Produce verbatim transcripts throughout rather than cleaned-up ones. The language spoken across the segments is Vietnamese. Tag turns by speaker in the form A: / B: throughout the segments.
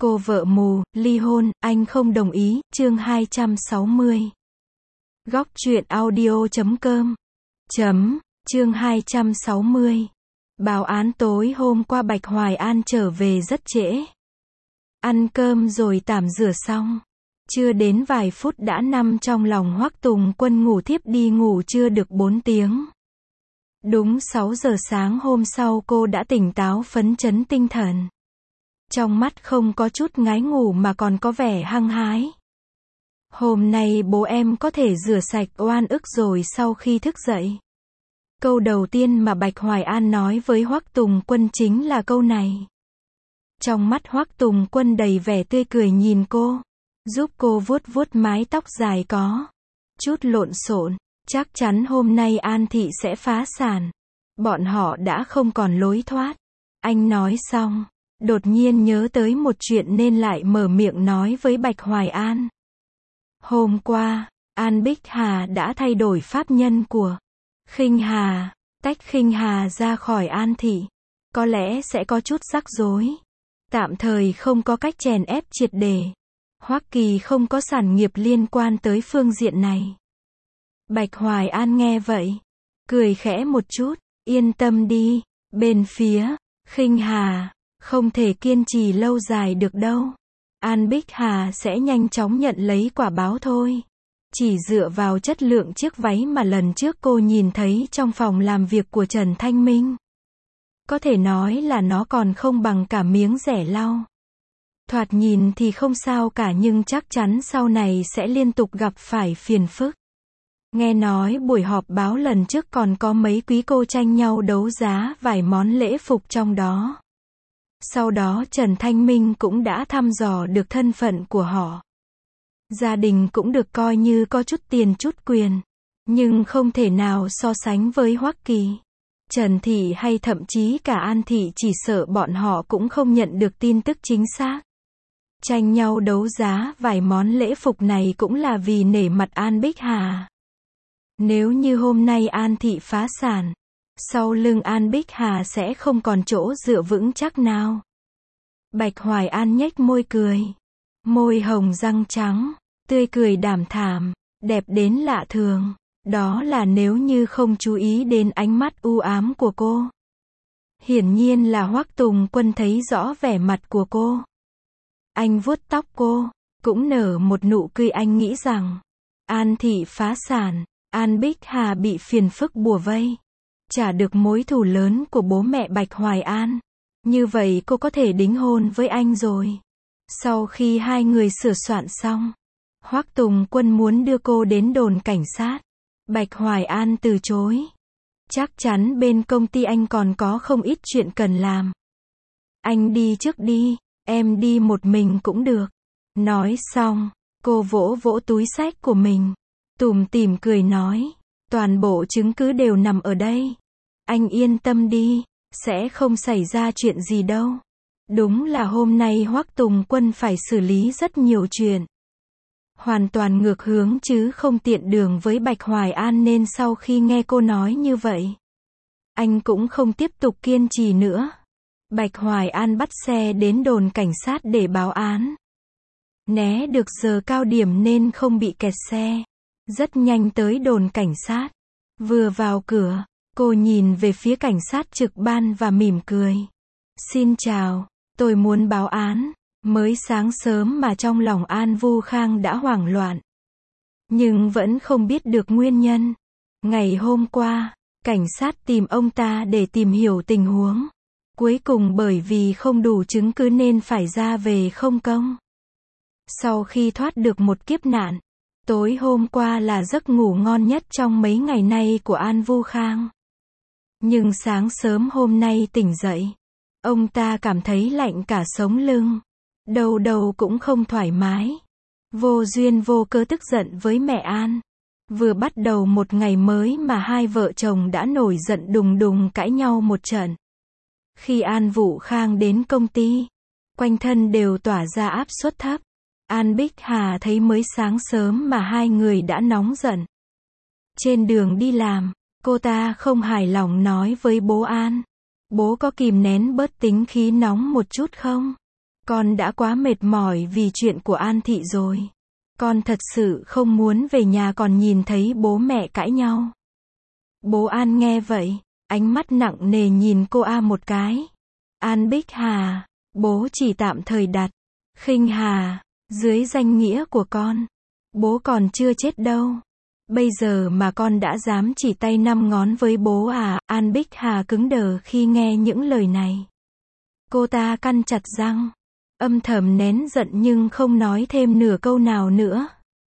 A: Cô vợ mù, ly hôn, anh không đồng ý, chương hai trăm sáu mươi. Góc truyện audio chấm com. Chấm, chương hai trăm sáu mươi. Báo án tối hôm qua Bạch Hoài An trở về rất trễ. Ăn cơm rồi tắm rửa xong. Chưa đến vài phút đã nằm trong lòng Hoắc Tùng Quân ngủ thiếp đi, ngủ chưa được bốn tiếng. Đúng sáu giờ sáng hôm sau cô đã tỉnh táo phấn chấn tinh thần. Trong mắt không có chút ngái ngủ mà còn có vẻ hăng hái. Hôm nay bố em có thể rửa sạch oan ức rồi sau khi thức dậy. Câu đầu tiên mà Bạch Hoài An nói với Hoắc Tùng Quân chính là câu này. Trong mắt Hoắc Tùng Quân đầy vẻ tươi cười nhìn cô, giúp cô vuốt vuốt mái tóc dài có chút lộn xộn. Chắc chắn hôm nay An Thị sẽ phá sản. Bọn họ đã không còn lối thoát. Anh nói xong, đột nhiên nhớ tới một chuyện nên lại mở miệng nói với Bạch Hoài An. Hôm qua, An Bích Hà đã thay đổi pháp nhân của Khinh Hà, tách Khinh Hà ra khỏi An Thị. Có lẽ sẽ có chút rắc rối. Tạm thời không có cách chèn ép triệt để. Hoắc Kỳ không có sản nghiệp liên quan tới phương diện này. Bạch Hoài An nghe vậy, cười khẽ một chút, yên tâm đi, bên phía Khinh Hà không thể kiên trì lâu dài được đâu. An Bích Hà sẽ nhanh chóng nhận lấy quả báo thôi. Chỉ dựa vào chất lượng chiếc váy mà lần trước cô nhìn thấy trong phòng làm việc của Trần Thanh Minh, có thể nói là nó còn không bằng cả miếng rẻ lau. Thoạt nhìn thì không sao cả nhưng chắc chắn sau này sẽ liên tục gặp phải phiền phức. Nghe nói buổi họp báo lần trước còn có mấy quý cô tranh nhau đấu giá vài món lễ phục trong đó. Sau đó Trần Thanh Minh cũng đã thăm dò được thân phận của họ. Gia đình cũng được coi như có chút tiền chút quyền, nhưng không thể nào so sánh với Hoắc Kỳ, Trần Thị hay thậm chí cả An Thị, chỉ sợ bọn họ cũng không nhận được tin tức chính xác. Tranh nhau đấu giá vài món lễ phục này cũng là vì nể mặt An Bích Hà. Nếu như hôm nay An Thị phá sản, sau lưng An Bích Hà sẽ không còn chỗ dựa vững chắc nào. Bạch Hoài An nhếch môi cười. Môi hồng răng trắng, tươi cười đảm thảm, đẹp đến lạ thường. Đó là nếu như không chú ý đến ánh mắt u ám của cô. Hiển nhiên là Hoắc Tùng Quân thấy rõ vẻ mặt của cô. Anh vuốt tóc cô, cũng nở một nụ cười. Anh nghĩ rằng, An Thị phá sản, An Bích Hà bị phiền phức bủa vây, trả được mối thù lớn của bố mẹ Bạch Hoài An. Như vậy cô có thể đính hôn với anh rồi. Sau khi hai người sửa soạn xong, Hoắc Tùng Quân muốn đưa cô đến đồn cảnh sát. Bạch Hoài An từ chối. Chắc chắn bên công ty anh còn có không ít chuyện cần làm. Anh đi trước đi, em đi một mình cũng được. Nói xong, cô vỗ vỗ túi xách của mình, tủm tỉm cười nói, toàn bộ chứng cứ đều nằm ở đây. Anh yên tâm đi, sẽ không xảy ra chuyện gì đâu. Đúng là hôm nay Hoắc Tùng Quân phải xử lý rất nhiều chuyện. Hoàn toàn ngược hướng chứ không tiện đường với Bạch Hoài An, nên sau khi nghe cô nói như vậy, anh cũng không tiếp tục kiên trì nữa. Bạch Hoài An bắt xe đến đồn cảnh sát để báo án. Né được giờ cao điểm nên không bị kẹt xe. Rất nhanh tới đồn cảnh sát. Vừa vào cửa, cô nhìn về phía cảnh sát trực ban và mỉm cười. Xin chào, tôi muốn báo án. Mới sáng sớm mà trong lòng An Vu Khang đã hoảng loạn, nhưng vẫn không biết được nguyên nhân. Ngày hôm qua, cảnh sát tìm ông ta để tìm hiểu tình huống. Cuối cùng bởi vì không đủ chứng cứ nên phải ra về không công. Sau khi thoát được một kiếp nạn, tối hôm qua là giấc ngủ ngon nhất trong mấy ngày nay của An Vu Khang. Nhưng sáng sớm hôm nay tỉnh dậy, ông ta cảm thấy lạnh cả sống lưng. Đầu đầu cũng không thoải mái. Vô duyên vô cớ tức giận với mẹ An. Vừa bắt đầu một ngày mới mà hai vợ chồng đã nổi giận đùng đùng cãi nhau một trận. Khi An Vũ Khang đến công ty, quanh thân đều tỏa ra áp suất thấp. An Bích Hà thấy mới sáng sớm mà hai người đã nóng giận. Trên đường đi làm, cô ta không hài lòng nói với bố An. Bố có kìm nén bớt tính khí nóng một chút không? Con đã quá mệt mỏi vì chuyện của An Thị rồi. Con thật sự không muốn về nhà còn nhìn thấy bố mẹ cãi nhau. Bố An nghe vậy, ánh mắt nặng nề nhìn cô A một cái. An Bích Hà, bố chỉ tạm thời đặt Khinh Hà dưới danh nghĩa của con. Bố còn chưa chết đâu. Bây giờ mà con đã dám chỉ tay năm ngón với bố à? An Bích Hà cứng đờ khi nghe những lời này. Cô ta căn chặt răng, âm thầm nén giận nhưng không nói thêm nửa câu nào nữa.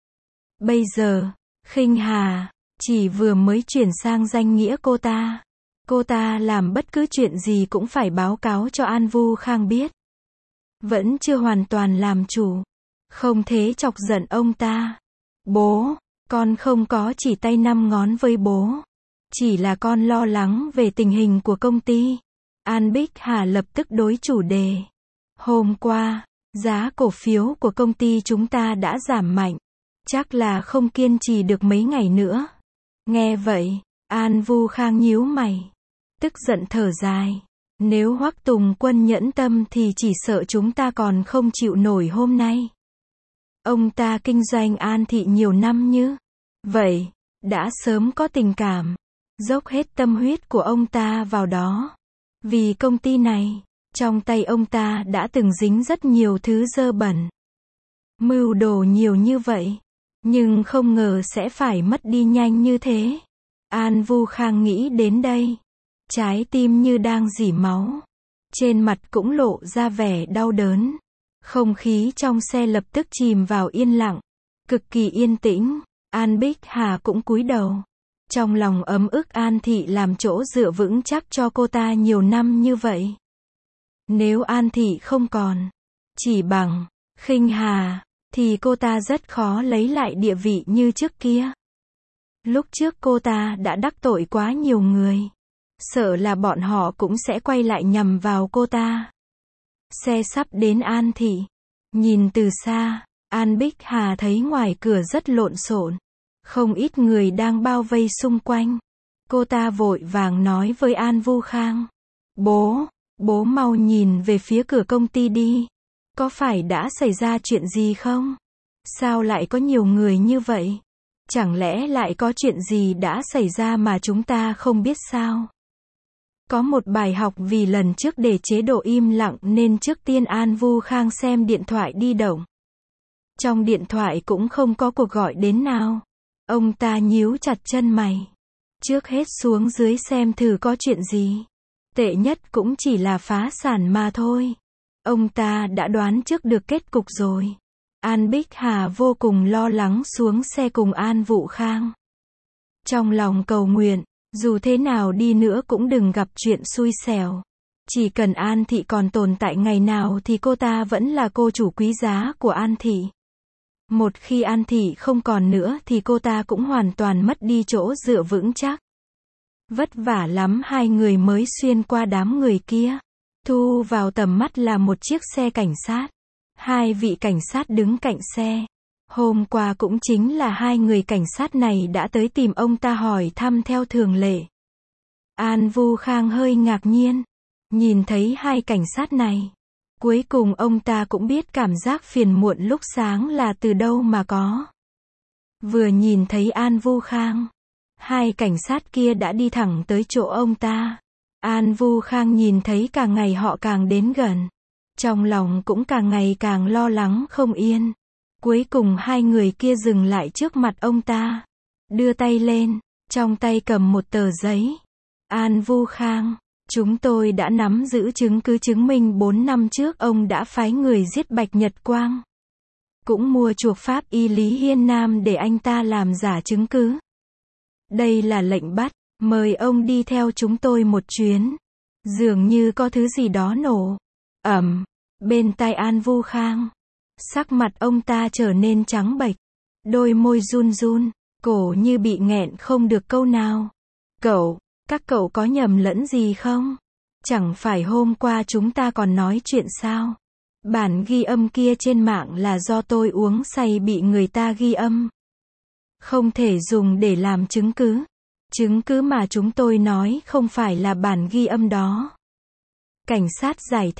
A: Bây giờ, Khinh Hà chỉ vừa mới chuyển sang danh nghĩa cô ta. Cô ta làm bất cứ chuyện gì cũng phải báo cáo cho An Vu Khang biết. Vẫn chưa hoàn toàn làm chủ. Không thể chọc giận ông ta. Bố, con không có chỉ tay năm ngón với bố. Chỉ là con lo lắng về tình hình của công ty. An Bích Hà lập tức đối chủ đề. Hôm qua, giá cổ phiếu của công ty chúng ta đã giảm mạnh. Chắc là không kiên trì được mấy ngày nữa. Nghe vậy, An Vu Khang nhíu mày. Tức giận thở dài. Nếu Hoắc Tùng Quân nhẫn tâm thì chỉ sợ chúng ta còn không chịu nổi hôm nay. Ông ta kinh doanh An Thị nhiều năm như vậy, đã sớm có tình cảm, dốc hết tâm huyết của ông ta vào đó. Vì công ty này, trong tay ông ta đã từng dính rất nhiều thứ dơ bẩn. Mưu đồ nhiều như vậy, nhưng không ngờ sẽ phải mất đi nhanh như thế. An Vu Khang nghĩ đến đây, trái tim như đang rỉ máu. Trên mặt cũng lộ ra vẻ đau đớn. Không khí trong xe lập tức chìm vào yên lặng, cực kỳ yên tĩnh. An Bích Hà cũng cúi đầu. Trong lòng ấm ức An Thị làm chỗ dựa vững chắc cho cô ta nhiều năm như vậy. Nếu An Thị không còn, chỉ bằng Khinh Hà, thì cô ta rất khó lấy lại địa vị như trước kia. Lúc trước cô ta đã đắc tội quá nhiều người. Sợ là bọn họ cũng sẽ quay lại nhằm vào cô ta. Xe sắp đến An Thị. Nhìn từ xa, An Bích Hà thấy ngoài cửa rất lộn xộn. Không ít người đang bao vây xung quanh. Cô ta vội vàng nói với An Vu Khang. Bố, bố mau nhìn về phía cửa công ty đi. Có phải đã xảy ra chuyện gì không? Sao lại có nhiều người như vậy? Chẳng lẽ lại có chuyện gì đã xảy ra mà chúng ta không biết sao? Có một bài học vì lần trước để chế độ im lặng nên trước tiên An Vu Khang xem điện thoại di động. Trong điện thoại cũng không có cuộc gọi đến nào. Ông ta nhíu chặt chân mày. Trước hết xuống dưới xem thử có chuyện gì. Tệ nhất cũng chỉ là phá sản mà thôi. Ông ta đã đoán trước được kết cục rồi. An Bích Hà vô cùng lo lắng xuống xe cùng An Vu Khang. Trong lòng cầu nguyện, dù thế nào đi nữa cũng đừng gặp chuyện xui xẻo. Chỉ cần An Thị còn tồn tại ngày nào thì cô ta vẫn là cô chủ quý giá của An Thị. Một khi An Thị không còn nữa thì cô ta cũng hoàn toàn mất đi chỗ dựa vững chắc. Vất vả lắm hai người mới xuyên qua đám người kia. Thu vào tầm mắt là một chiếc xe cảnh sát. Hai vị cảnh sát đứng cạnh xe. Hôm qua cũng chính là hai người cảnh sát này đã tới tìm ông ta hỏi thăm theo thường lệ. An Vu Khang hơi ngạc nhiên. Nhìn thấy hai cảnh sát này. Cuối cùng ông ta cũng biết cảm giác phiền muộn lúc sáng là từ đâu mà có. Vừa nhìn thấy An Vu Khang, hai cảnh sát kia đã đi thẳng tới chỗ ông ta. An Vu Khang nhìn thấy càng ngày họ càng đến gần. Trong lòng cũng càng ngày càng lo lắng không yên. Cuối cùng hai người kia dừng lại trước mặt ông ta. Đưa tay lên, trong tay cầm một tờ giấy. An Vu Khang, chúng tôi đã nắm giữ chứng cứ chứng minh bốn năm trước ông đã phái người giết Bạch Nhật Quang. Cũng mua chuộc pháp y Lý Hiên Nam để anh ta làm giả chứng cứ. Đây là lệnh bắt, mời ông đi theo chúng tôi một chuyến. Dường như có thứ gì đó nổ. Ầm, bên tai An Vu Khang. Sắc mặt ông ta trở nên trắng bệch. Đôi môi run run, cổ như bị nghẹn không được câu nào. Cậu, các cậu có nhầm lẫn gì không? Chẳng phải hôm qua chúng ta còn nói chuyện sao? Bản ghi âm kia trên mạng là do tôi uống say bị người ta ghi âm. Không thể dùng để làm chứng cứ. Chứng cứ mà chúng tôi nói không phải là bản ghi âm đó. Cảnh sát giải thích,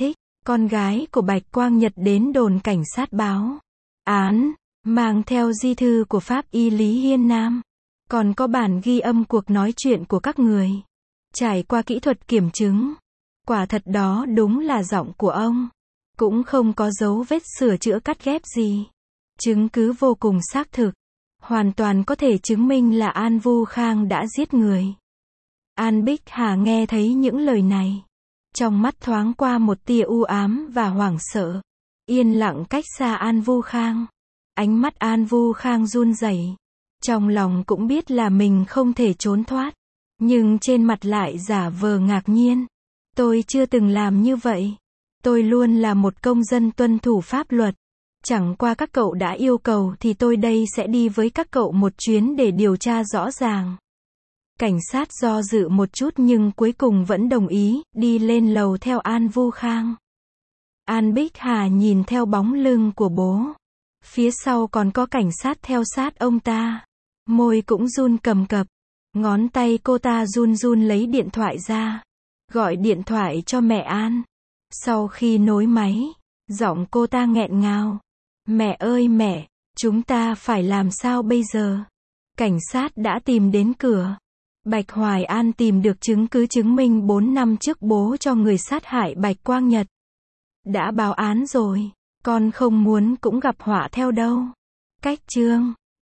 A: con gái của Bạch Quang Nhật đến đồn cảnh sát báo án, mang theo di thư của pháp y Lý Hiên Nam. Còn có bản ghi âm cuộc nói chuyện của các người. Trải qua kỹ thuật kiểm chứng. Quả thật đó đúng là giọng của ông. Cũng không có dấu vết sửa chữa cắt ghép gì. Chứng cứ vô cùng xác thực. Hoàn toàn có thể chứng minh là An Vu Khang đã giết người. An Bích Hà nghe thấy những lời này. Trong mắt thoáng qua một tia u ám và hoảng sợ. Yên lặng cách xa An Vu Khang. Ánh mắt An Vu Khang run rẩy. Trong lòng cũng biết là mình không thể trốn thoát. Nhưng trên mặt lại giả vờ ngạc nhiên. Tôi chưa từng làm như vậy. Tôi luôn là một công dân tuân thủ pháp luật. Chẳng qua các cậu đã yêu cầu thì tôi đây sẽ đi với các cậu một chuyến để điều tra rõ ràng. Cảnh sát do dự một chút nhưng cuối cùng vẫn đồng ý, đi lên lầu theo An Vu Khang. An Bích Hà nhìn theo bóng lưng của bố. Phía sau còn có cảnh sát theo sát ông ta. Môi cũng run cầm cập. Ngón tay cô ta run run lấy điện thoại ra. Gọi điện thoại cho mẹ An. Sau khi nối máy, giọng cô ta nghẹn ngào. Mẹ ơi mẹ, chúng ta phải làm sao bây giờ? Cảnh sát đã tìm đến cửa. Bạch Hoài An tìm được chứng cứ chứng minh bốn năm trước bố cho người sát hại Bạch Quang Nhật. Đã báo án rồi, con không muốn cũng gặp họa theo đâu. Cách chương